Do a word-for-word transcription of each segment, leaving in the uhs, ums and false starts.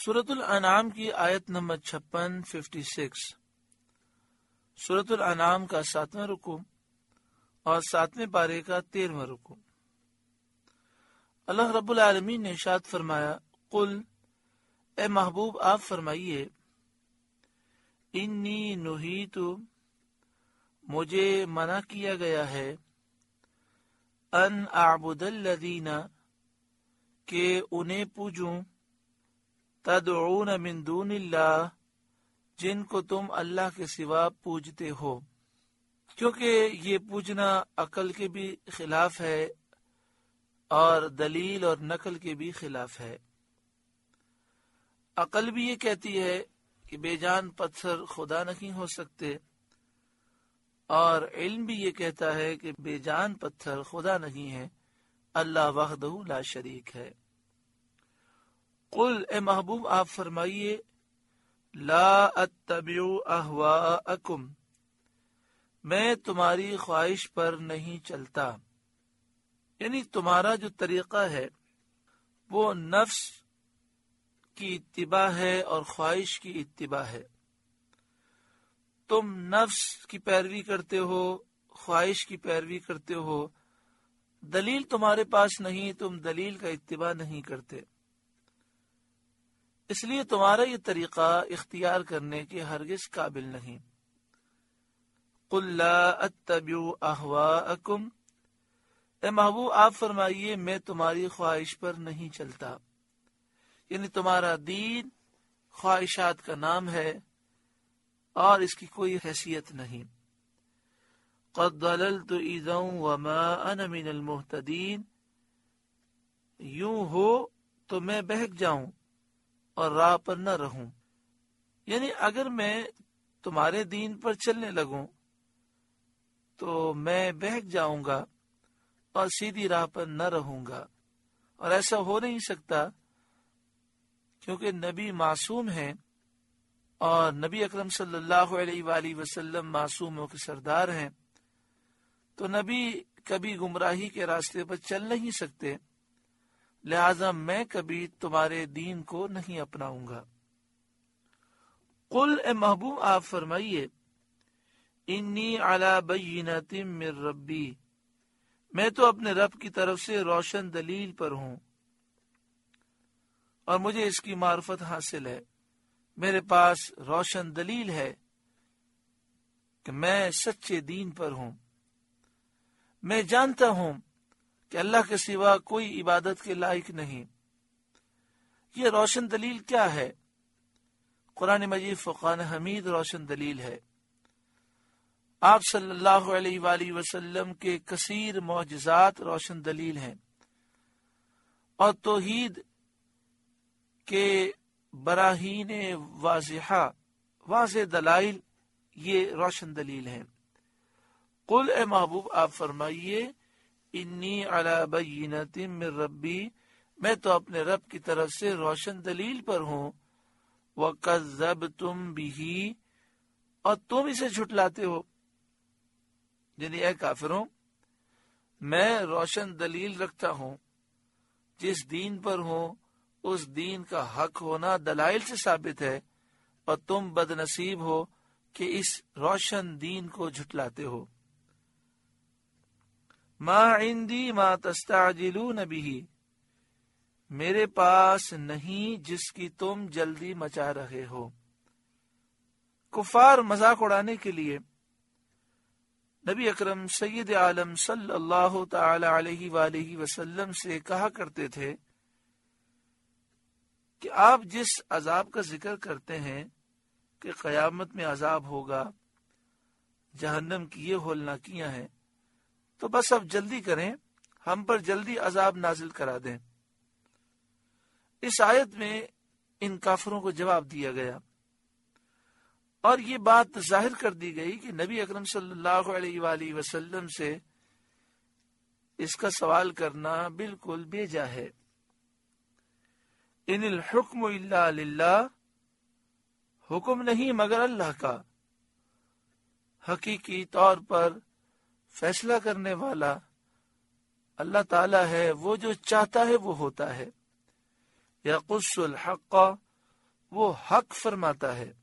سورۃ الانعام کی آیت نمبر چھپن ففٹی سکس سورۃ الانعام کا ساتواں رکوع اور ساتویں پارے کا تیرہواں رکوع۔ اللہ رب العالمین نے ارشاد فرمایا، قل اے محبوب آپ فرمائیے، انی نہیت مجھے منع کیا گیا ہے، ان اعبد الذین کہ انہیں پوجوں، تدعون من دون اللہ جن کو تم اللہ کے سوا پوجتے ہو، کیونکہ یہ پوجنا عقل کے بھی خلاف ہے اور دلیل اور نقل کے بھی خلاف ہے۔ عقل بھی یہ کہتی ہے کہ بے جان پتھر خدا نہیں ہو سکتے، اور علم بھی یہ کہتا ہے کہ بے جان پتھر خدا نہیں ہے، اللہ وحدہ لا شریک ہے۔ قل اے محبوب آپ فرمائیے، لا اتبع اہواءکم میں تمہاری خواہش پر نہیں چلتا، یعنی تمہارا جو طریقہ ہے وہ نفس کی اتباع ہے اور خواہش کی اتباع ہے۔ تم نفس کی پیروی کرتے ہو، خواہش کی پیروی کرتے ہو، دلیل تمہارے پاس نہیں، تم دلیل کا اتباع نہیں کرتے، اس لیے تمہارا یہ طریقہ اختیار کرنے کے ہرگز قابل نہیں۔ قل لا اتبع اہواءکم اے محبوب آپ فرمائیے، میں تمہاری خواہش پر نہیں چلتا، یعنی تمہارا دین خواہشات کا نام ہے اور اس کی کوئی حیثیت نہیں۔ قد ضللت اذا وما انا من المہتدین یوں ہو تو میں بہک جاؤں اور راہ پر نہ رہوں، یعنی اگر میں تمہارے دین پر چلنے لگوں تو میں بہک جاؤں گا اور سیدھی راہ پر نہ رہوں گا، اور ایسا ہو نہیں سکتا کیونکہ نبی معصوم ہیں اور نبی اکرم صلی اللہ علیہ وآلہ وسلم معصوموں کے سردار ہیں، تو نبی کبھی گمراہی کے راستے پر چل نہیں سکتے، لہذا میں کبھی تمہارے دین کو نہیں اپناؤں گا۔ قل اے محبوب آپ فرمائیے، انی علی بینۃ من ربی میں تو اپنے رب کی طرف سے روشن دلیل پر ہوں اور مجھے اس کی معرفت حاصل ہے، میرے پاس روشن دلیل ہے کہ میں سچے دین پر ہوں، میں جانتا ہوں کہ اللہ کے سوا کوئی عبادت کے لائق نہیں۔ یہ روشن دلیل کیا ہے؟ قرآن مجید فرقان حمید روشن دلیل ہے۔ آپ صلی اللہ علیہ وآلہ وسلم کے کثیر معجزات روشن دلیل ہیں، اور توحید کے براہین واضحہ واضح دلائل یہ روشن دلیل ہیں۔ قل اے محبوب آپ فرمائیے، انی علی بینۃ من ربی میں تو اپنے رب کی طرف سے روشن دلیل پر ہوں، وَكَذَّبْتُمْ بِهِ اور تم اسے جھٹلاتے ہو، یعنی اے کافروں میں روشن دلیل رکھتا ہوں، جس دین پر ہوں اس دین کا حق ہونا دلائل سے ثابت ہے، اور تم بد نصیب ہو کہ اس روشن دین کو جھٹلاتے ہو۔ ما عندی ما تستعجلون به میرے پاس نہیں جس کی تم جلدی مچا رہے ہو۔ کفار مذاق اڑانے کے لیے نبی اکرم سید عالم صلی اللہ تعالی علیہ وآلہ وسلم سے کہا کرتے تھے کہ آپ جس عذاب کا ذکر کرتے ہیں کہ قیامت میں عذاب ہوگا، جہنم کی یہ ہولناکیاں ہیں، تو بس اب جلدی کریں، ہم پر جلدی عذاب نازل کرا دیں۔ اس آیت میں ان کافروں کو جواب دیا گیا، اور یہ بات ظاہر کر دی گئی کہ نبی اکرم صلی اللہ علیہ وآلہ وسلم سے اس کا سوال کرنا بالکل بیجا ہے۔ ان الحکم الا للہ حکم نہیں مگر اللہ کا، حقیقی طور پر فیصلہ کرنے والا اللہ تعالیٰ ہے، وہ جو چاہتا ہے وہ ہوتا ہے۔ یقص الحق وہ حق فرماتا ہے،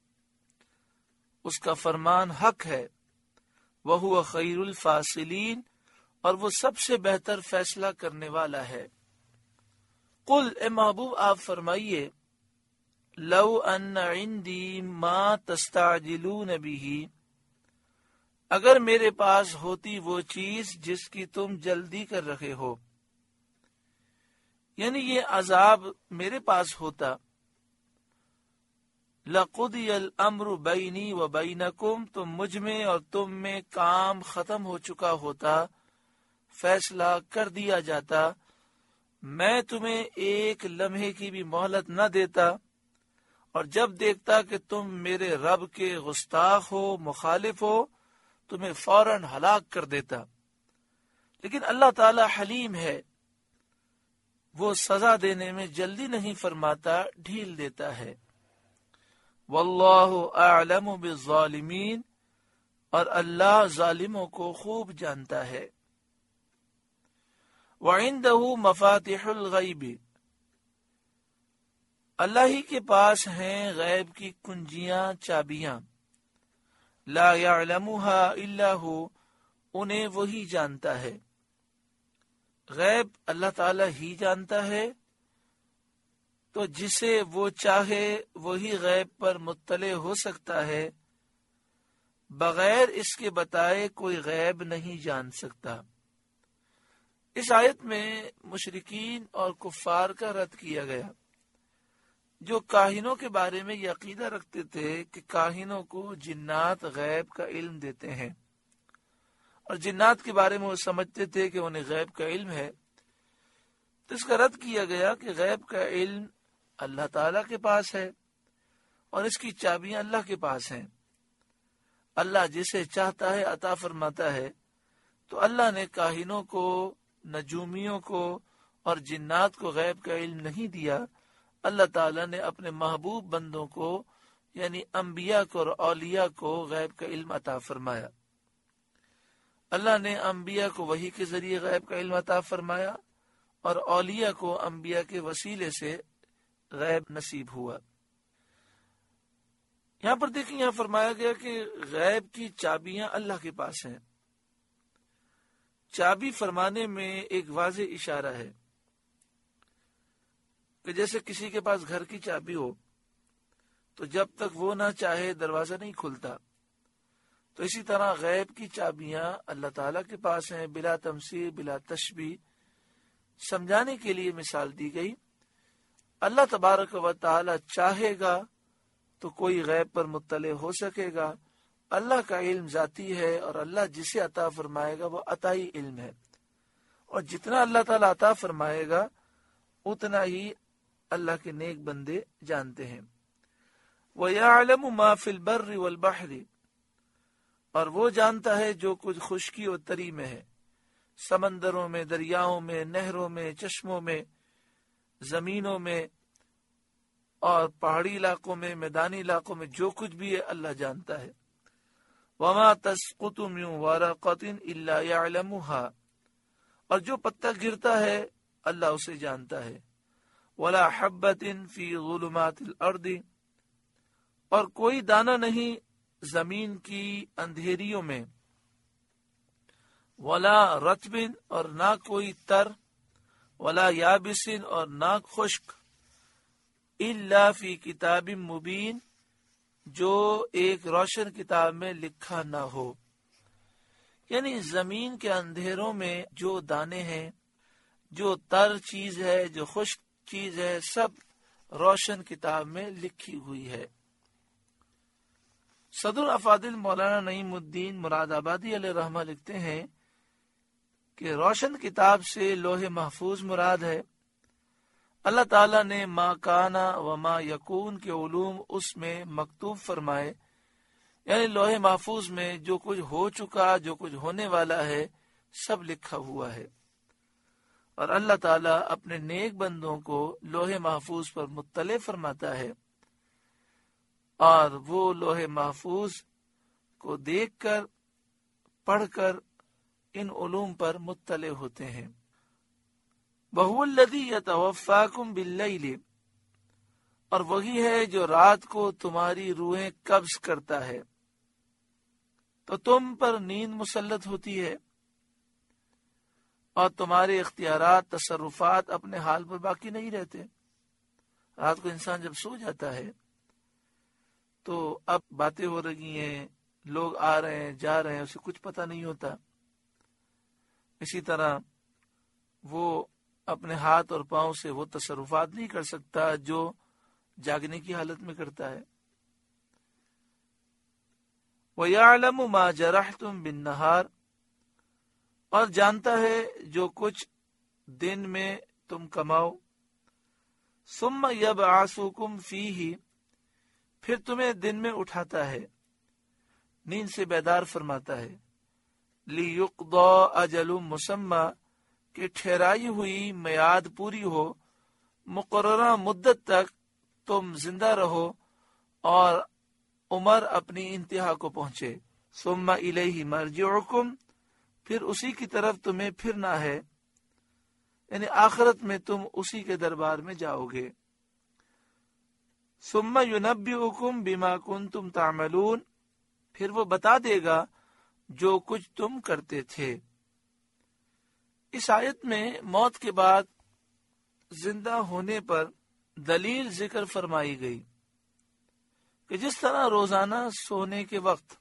اس کا فرمان حق ہے، وَهُوَ خَيْرُ الْفَاصِلِينَ، اور وہ سب سے بہتر فیصلہ کرنے والا ہے۔ قل، اے محبوب آپ فرمائیے، لو ان عندی ما تستعجلون به، اگر میرے پاس ہوتی وہ چیز جس کی تم جلدی کر رہے ہو، یعنی یہ عذاب میرے پاس ہوتا، لَقُضِيَ الْأَمْرُ بَيْنِي وَبَيْنَكُمْ، تو مجھ میں اور تم میں کام ختم ہو چکا ہوتا، فیصلہ کر دیا جاتا، میں تمہیں ایک لمحے کی بھی مہلت نہ دیتا، اور جب دیکھتا کہ تم میرے رب کے گستاخ ہو، مخالف ہو، تمہیں فوراً ہلاک کر دیتا۔ لیکن اللہ تعالی حلیم ہے، وہ سزا دینے میں جلدی نہیں فرماتا، ڈھیل دیتا ہے۔ واللہ اعلم بالظالمین، اور اللہ ظالموں کو خوب جانتا ہے۔ وعنده مفاتح الغیب، اللہ ہی کے پاس ہیں غیب کی کنجیاں، چابیاں، لا يعلمها الا هو، انہیں وہی جانتا ہے۔ غیب اللہ تعالی ہی جانتا ہے، تو جسے وہ چاہے وہی غیب پر مطلع ہو سکتا ہے، بغیر اس کے بتائے کوئی غیب نہیں جان سکتا۔ اس آیت میں مشرکین اور کفار کا رد کیا گیا، جو کاہنوں کے بارے میں یہ عقیدہ رکھتے تھے کہ کاہنوں کو جنات غیب کا علم دیتے ہیں، اور جنات کے بارے میں وہ سمجھتے تھے کہ انہیں غیب کا علم ہے۔ تو اس کا رد کیا گیا کہ غیب کا علم اللہ تعالیٰ کے پاس ہے، اور اس کی چابیاں اللہ کے پاس ہیں۔ اللہ جسے چاہتا ہے عطا فرماتا ہے۔ تو اللہ نے کاہنوں کو، نجومیوں کو اور جنات کو غیب کا علم نہیں دیا، اللہ تعالیٰ نے اپنے محبوب بندوں کو یعنی انبیاء کو اور اولیاء کو غیب کا علم عطا فرمایا۔ اللہ نے انبیاء کو وحی کے ذریعے غیب کا علم عطا فرمایا، اور اولیاء کو انبیاء کے وسیلے سے غیب نصیب ہوا۔ یہاں پر دیکھیں، یہاں فرمایا گیا کہ غیب کی چابیاں اللہ کے پاس ہیں۔ چابی فرمانے میں ایک واضح اشارہ ہے کہ جیسے کسی کے پاس گھر کی چابی ہو تو جب تک وہ نہ چاہے دروازہ نہیں کھلتا، تو اسی طرح غیب کی چابیاں اللہ تعالیٰ کے پاس ہیں، بلا تمثیل، بلا تشبیہ۔ سمجھانے کے لیے مثال دی گئی، اللہ تبارک و تعالی چاہے گا تو کوئی غیب پر مطلع ہو سکے گا۔ اللہ کا علم ذاتی ہے، اور اللہ جسے عطا فرمائے گا وہ عطائی علم ہے، اور جتنا اللہ تعالیٰ عطا فرمائے گا اتنا ہی اللہ کے نیک بندے جانتے ہیں۔ وَيَعْلَمُ مَا فِي الْبَرِّ وَالْبَحْرِ، اور وہ جانتا ہے جو کچھ خشکی اور تری میں ہے، سمندروں میں، دریاؤں میں، نہروں میں، چشموں میں، زمینوں میں اور پہاڑی علاقوں میں، میدانی علاقوں میں، جو کچھ بھی ہے اللہ جانتا ہے۔ وَمَا تَسْقُطُ مِن وَرَقَةٍ إِلَّا يَعْلَمُهَا، اور جو پتا گرتا ہے اللہ اسے جانتا ہے۔ وَلَا حَبَّةٍ فِي ظُلُمَاتِ الْأَرْضِ، اور کوئی دانہ نہیں زمین کی اندھیریوں میں۔ وَلَا رَطْبٍ، اور نہ کوئی تر، وَلَا يَابِسٍ، اور نہ خشک، إِلَّا فِي كِتَابٍ مُبِينٍ، جو ایک روشن کتاب میں لکھا نہ ہو۔ یعنی زمین کے اندھیروں میں جو دانے ہیں، جو تر چیز ہے، جو خشک چیز ہے، سب روشن کتاب میں لکھی ہوئی ہے۔ صدر افاضل مولانا نعیم الدین مراد آبادی علیہ رحمہ لکھتے ہیں کہ روشن کتاب سے لوح محفوظ مراد ہے۔ اللہ تعالیٰ نے ما کانا و ما یکون کے علوم اس میں مکتوب فرمائے، یعنی لوح محفوظ میں جو کچھ ہو چکا، جو کچھ ہونے والا ہے، سب لکھا ہوا ہے۔ اور اللہ تعالیٰ اپنے نیک بندوں کو لوح محفوظ پر مطلع فرماتا ہے، اور وہ لوح محفوظ کو دیکھ کر، پڑھ کر ان علوم پر مطلع ہوتے ہیں۔ وَهُوَ الَّذِي يَتَوَفَّاكُمْ بِاللَّيْلِ، اور وہی ہے جو رات کو تمہاری روحیں قبض کرتا ہے تو تم پر نیند مسلط ہوتی ہے اور تمہارے اختیارات تصرفات اپنے حال پر باقی نہیں رہتے. رات کو انسان جب سو جاتا ہے تو اب باتیں ہو رہی ہیں، لوگ آ رہے ہیں جا رہے ہیں، اسے کچھ پتہ نہیں ہوتا. اسی طرح وہ اپنے ہاتھ اور پاؤں سے وہ تصرفات نہیں کر سکتا جو جاگنے کی حالت میں کرتا ہے. وَيَعْلَمُ مَا جَرَحْتُمْ بِالنَّهَارِ، اور جانتا ہے جو کچھ دن میں تم کماؤ. ثُمَّ يَبْعَثُكُمْ فِيهِ، پھر تمہیں دن میں اٹھاتا ہے، نیند سے بیدار فرماتا ہے. لِيُقْضَى أَجَلٌ مُّسَمَّى، کہ ٹھہرائی ہوئی میعاد پوری ہو، مقررہ مدت تک تم زندہ رہو اور عمر اپنی انتہا کو پہنچے. ثم الیہ مرجعکم، پھر اسی کی طرف تمہیں پھرنا ہے، یعنی آخرت میں تم اسی کے دربار میں جاؤ گے. ثم ینبئکم بما کنتم تعملون، پھر وہ بتا دے گا جو کچھ تم کرتے تھے. اس آیت میں موت کے بعد زندہ ہونے پر دلیل ذکر فرمائی گئی کہ جس طرح روزانہ سونے کے وقت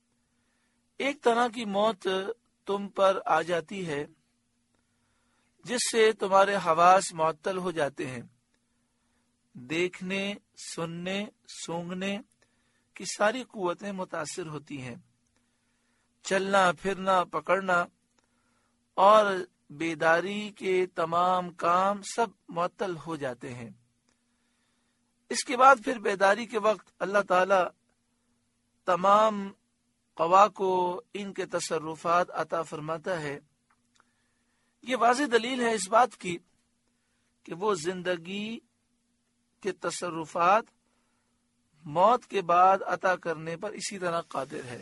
ایک طرح کی موت تم پر آ جاتی ہے جس سے تمہارے حواس معطل ہو جاتے ہیں، دیکھنے، سننے، سونگھنے کی ساری قوتیں متاثر ہوتی ہیں، چلنا پھرنا پکڑنا اور بیداری کے تمام کام سب معطل ہو جاتے ہیں. اس کے بعد پھر بیداری کے وقت اللہ تعالی تمام قوا کو ان کے تصرفات عطا فرماتا ہے. یہ واضح دلیل ہے اس بات کی کہ وہ زندگی کے تصرفات موت کے بعد عطا کرنے پر اسی طرح قادر ہے.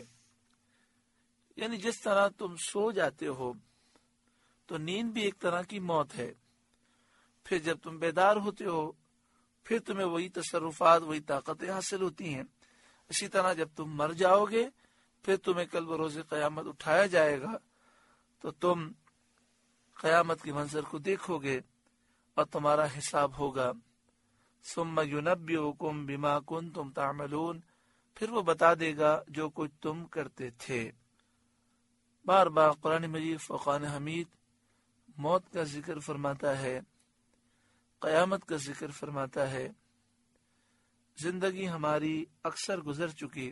یعنی جس طرح تم سو جاتے ہو تو نیند بھی ایک طرح کی موت ہے، پھر جب تم بیدار ہوتے ہو پھر تمہیں وہی تصرفات وہی طاقتیں حاصل ہوتی ہیں. اسی طرح جب تم مر جاؤ گے پھر تمہیں کل بروز قیامت اٹھایا جائے گا تو تم قیامت کے منظر کو دیکھو گے اور تمہارا حساب ہوگا. ثم ینبئکم بما کنتم تعملون، پھر وہ بتا دے گا جو کچھ تم کرتے تھے. بار بار قرآن مجید فرقان حمید موت کا ذکر فرماتا ہے، قیامت کا ذکر فرماتا ہے. زندگی ہماری اکثر گزر چکی،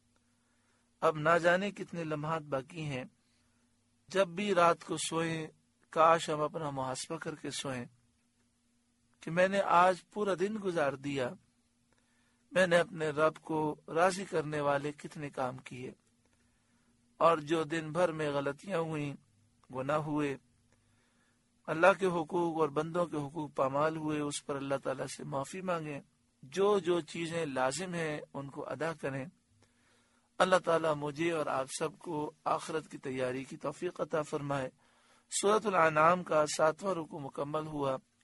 اب نہ جانے کتنے لمحات باقی ہیں. جب بھی رات کو سوئیں کاش ہم اپنا محاسبہ کر کے سوئیں کہ میں نے آج پورا دن گزار دیا، میں نے اپنے رب کو راضی کرنے والے کتنے کام کیے، اور جو دن بھر میں غلطیاں ہوئیں، گناہ ہوئے، اللہ کے حقوق اور بندوں کے حقوق پامال ہوئے، اس پر اللہ تعالیٰ سے معافی مانگیں. جو جو چیزیں لازم ہیں ان کو ادا کریں. اللہ تعالیٰ مجھے اور آپ سب کو آخرت کی تیاری کی توفیق عطا فرمائے. سورۃ الانعام کا ساتواں رکوع مکمل ہوا.